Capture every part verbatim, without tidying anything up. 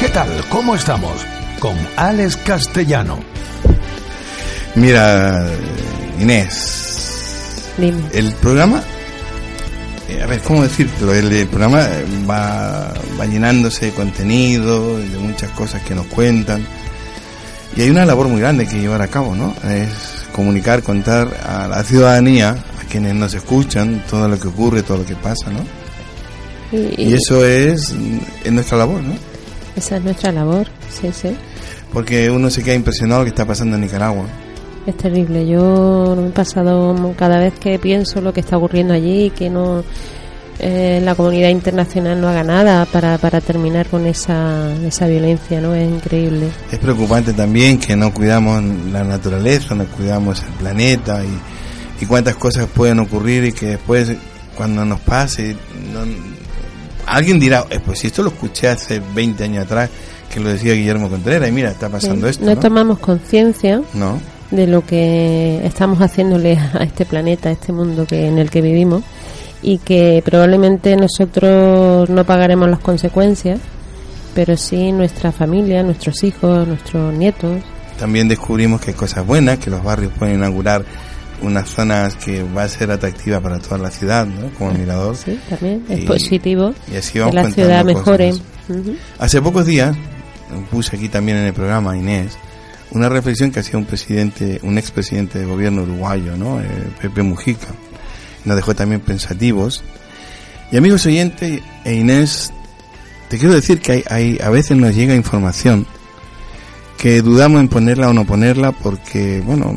¿Qué tal? ¿Cómo estamos? Con Alex Castellano. Mira, Inés, Dime. El programa, eh, a ver, ¿cómo decirlo? El, el programa va, va llenándose de contenido, de muchas cosas que nos cuentan, y hay una labor muy grande que llevar a cabo, ¿no? Es comunicar, contar a la ciudadanía, a quienes nos escuchan, todo lo que ocurre, todo lo que pasa, ¿no? Y, y eso es, es nuestra labor, ¿no? Esa es nuestra labor, sí, sí. Porque uno se queda impresionado de lo que está pasando en Nicaragua. Es terrible. Yo me he pasado, cada vez que pienso lo que está ocurriendo allí, que no eh, la comunidad internacional no haga nada para, para terminar con esa, esa violencia, ¿no? Es increíble. Es preocupante también que no cuidamos la naturaleza, no cuidamos el planeta y, y cuántas cosas pueden ocurrir y que después, cuando nos pase, no, alguien dirá, eh, pues si esto lo escuché hace veinte años atrás, que lo decía Guillermo Contreras, y mira, está pasando sí, esto, no, ¿no? tomamos conciencia no. de lo que estamos haciéndole a este planeta, a este mundo que en el que vivimos, y que probablemente nosotros no pagaremos las consecuencias, pero sí nuestra familia, nuestros hijos, nuestros nietos. También descubrimos que hay cosas buenas, que los barrios pueden inaugurar unas zonas que va a ser atractiva para toda la ciudad, ¿no? Como el Mirador. Sí, también es y, positivo y así vamos que la ciudad mejore. Uh-huh. Hace pocos días puse aquí también en el programa, Inés, una reflexión que hacía un presidente, un expresidente de gobierno uruguayo, ¿no? Eh, Pepe Mujica. Nos dejó también pensativos. Y amigos oyentes, e Inés, te quiero decir que hay, hay, a veces nos llega información que dudamos en ponerla o no ponerla porque, bueno,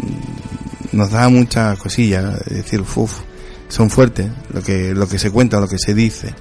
nos da mucha cosilla, es decir, uf, son fuertes lo que, lo que se cuenta, lo que se dice.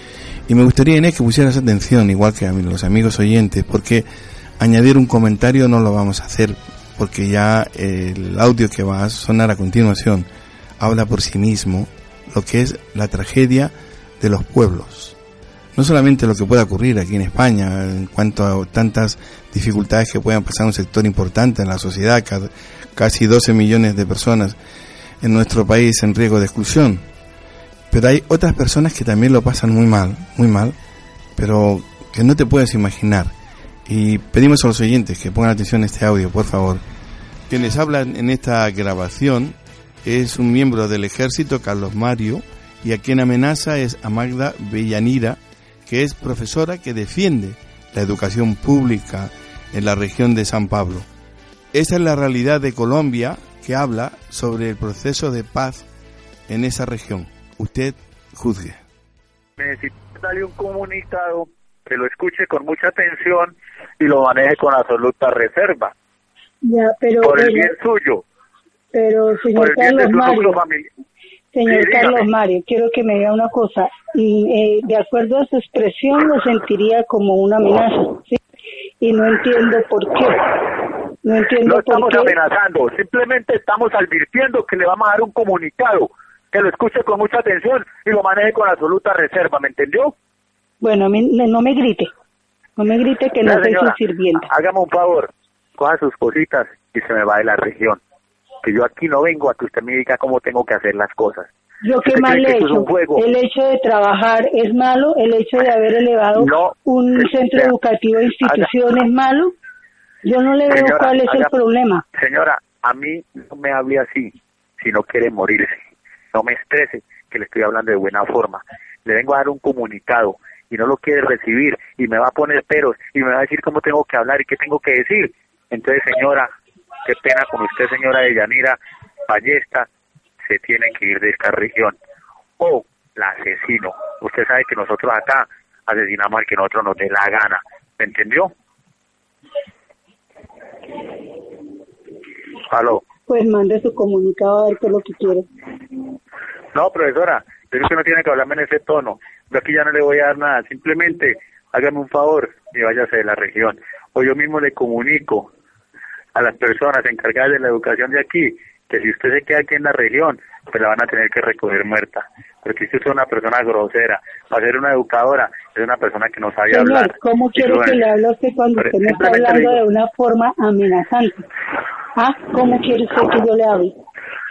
Y me gustaría, Inés, que pusieras atención, igual que a mí, los amigos oyentes, porque añadir un comentario no lo vamos a hacer, porque ya el audio que va a sonar a continuación habla por sí mismo lo que es la tragedia de los pueblos. No solamente lo que pueda ocurrir aquí en España, en cuanto a tantas dificultades que puedan pasar en un sector importante en la sociedad, casi doce millones de personas en nuestro país en riesgo de exclusión. Pero hay otras personas que también lo pasan muy mal, muy mal, pero que no te puedes imaginar. Y pedimos a los oyentes que pongan atención a este audio, por favor. Quienes hablan en esta grabación es un miembro del ejército, Carlos Mario, y a quien amenaza es a Magda Bellanira, que es profesora que defiende la educación pública en la región de San Pablo. Esa es la realidad de Colombia, que habla sobre el proceso de paz en esa región. Usted juzgue. Necesito darle un comunicado, que lo escuche con mucha atención y lo maneje con absoluta reserva. Ya, pero por el pero, bien suyo. Pero señor Carlos Mario, señor sí, Carlos dígame. Mario, quiero que me diga una cosa. Y, eh, de acuerdo a su expresión, lo sentiría como una amenaza, ¿sí? Y no entiendo por qué. No entiendo no estamos por qué. amenazando, simplemente estamos advirtiendo que le vamos a dar un comunicado, que lo escuche con mucha atención y lo maneje con absoluta reserva, ¿me entendió? Bueno, a mí, no me grite, no me grite que no, no soy su sirvienta. Hágame un favor, coja sus cositas y se me va de la región, que yo aquí no vengo a que usted me diga cómo tengo que hacer las cosas. Yo qué mal he hecho, el hecho de trabajar es malo, el hecho de haber elevado no, un eh, centro sea, educativo de institución haga, es malo, yo no le veo señora, cuál es haga, el problema. Señora, a mí no me hable así, si no quiere morirse, no me estrese, que le estoy hablando de buena forma, le vengo a dar un comunicado y no lo quiere recibir y me va a poner peros y me va a decir cómo tengo que hablar y qué tengo que decir. Entonces, señora, qué pena con usted, señora Deyanira Ballesta, se tiene que ir de esta región. O la asesino. Usted sabe que nosotros acá asesinamos al que nosotros nos dé la gana. ¿Me entendió? ¿Aló? Pues mande su comunicado a ver qué es lo que quiere. No, profesora, pero usted no tiene que hablarme en ese tono. Yo aquí ya no le voy a dar nada. Simplemente hágame un favor y váyase de la región. O yo mismo le comunico a las personas encargadas de la educación de aquí que si usted se queda aquí en la región, pues la van a tener que recoger muerta. Porque usted es una persona grosera, va a ser una educadora, es una persona que no sabe Señor, hablar. ¿cómo quiere que le hable a usted cuando usted me está hablando digo, de una forma amenazante? ¿Ah? ¿Cómo quiere usted que yo le hable?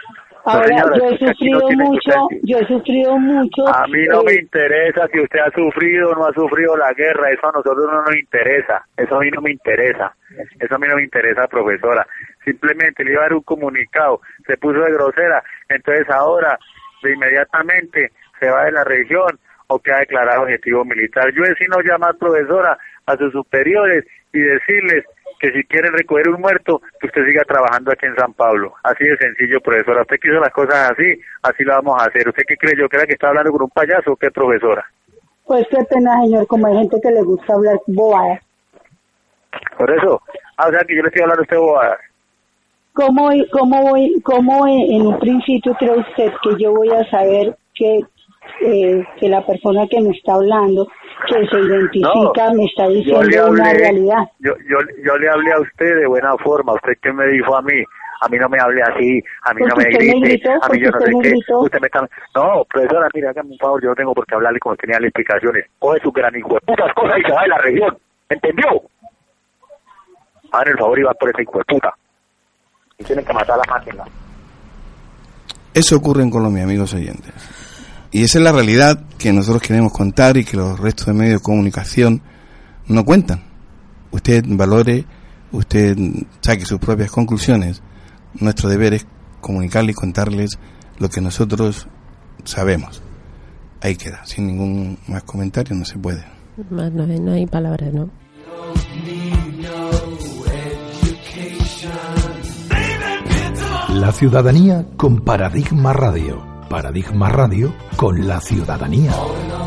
Ahora, señora, yo he sufrido no mucho, usted... yo he sufrido mucho. A mí no eh... me interesa si usted ha sufrido o no ha sufrido la guerra, eso a nosotros no nos interesa, eso a mí no me interesa, eso a mí no me interesa, profesora. Simplemente le iba a dar un comunicado, se puso de grosera, entonces ahora, de inmediatamente, se va de la región o queda declarado objetivo militar. Yo he no llamar, profesora, a sus superiores y decirles que si quieren recoger un muerto, que usted siga trabajando aquí en San Pablo. Así de sencillo, profesora. Usted quiso las cosas así, así lo vamos a hacer. ¿Usted qué cree? ¿Yo creo que está hablando con un payaso o qué, profesora? Pues qué pena, señor, como hay gente que le gusta hablar bobadas. Por eso, ah, o sea que yo le estoy hablando a usted bobadas. ¿Cómo, cómo, voy, cómo en un principio cree usted que yo voy a saber que, eh, que la persona que me está hablando, que se identifica, no, me está diciendo hablé, una realidad? Yo, yo, yo le hablé a usted de buena forma. ¿Usted qué me dijo a mí? A mí no me hable así, a mí porque no me grite, me gritó, a mí yo no sé qué. Gritó. Usted me está... No, profesora, mire, hágame un favor, yo no tengo por qué hablarle como tenía las explicaciones. Coge su gran hijo de putas cosas y se va de la región. ¿Entendió? Hagan el favor y va por ese hijo de puta. Y tienen que matar a la máquina. Eso ocurre en Colombia, amigos oyentes. Y esa es la realidad que nosotros queremos contar y que los restos de medios de comunicación no cuentan. Usted valore, usted saque sus propias conclusiones. Nuestro deber es comunicarle y contarles lo que nosotros sabemos. Ahí queda, sin ningún más comentario, no se puede. No, no, no hay palabras, ¿no? La ciudadanía con Paradigma Radio. Paradigma Radio con la ciudadanía.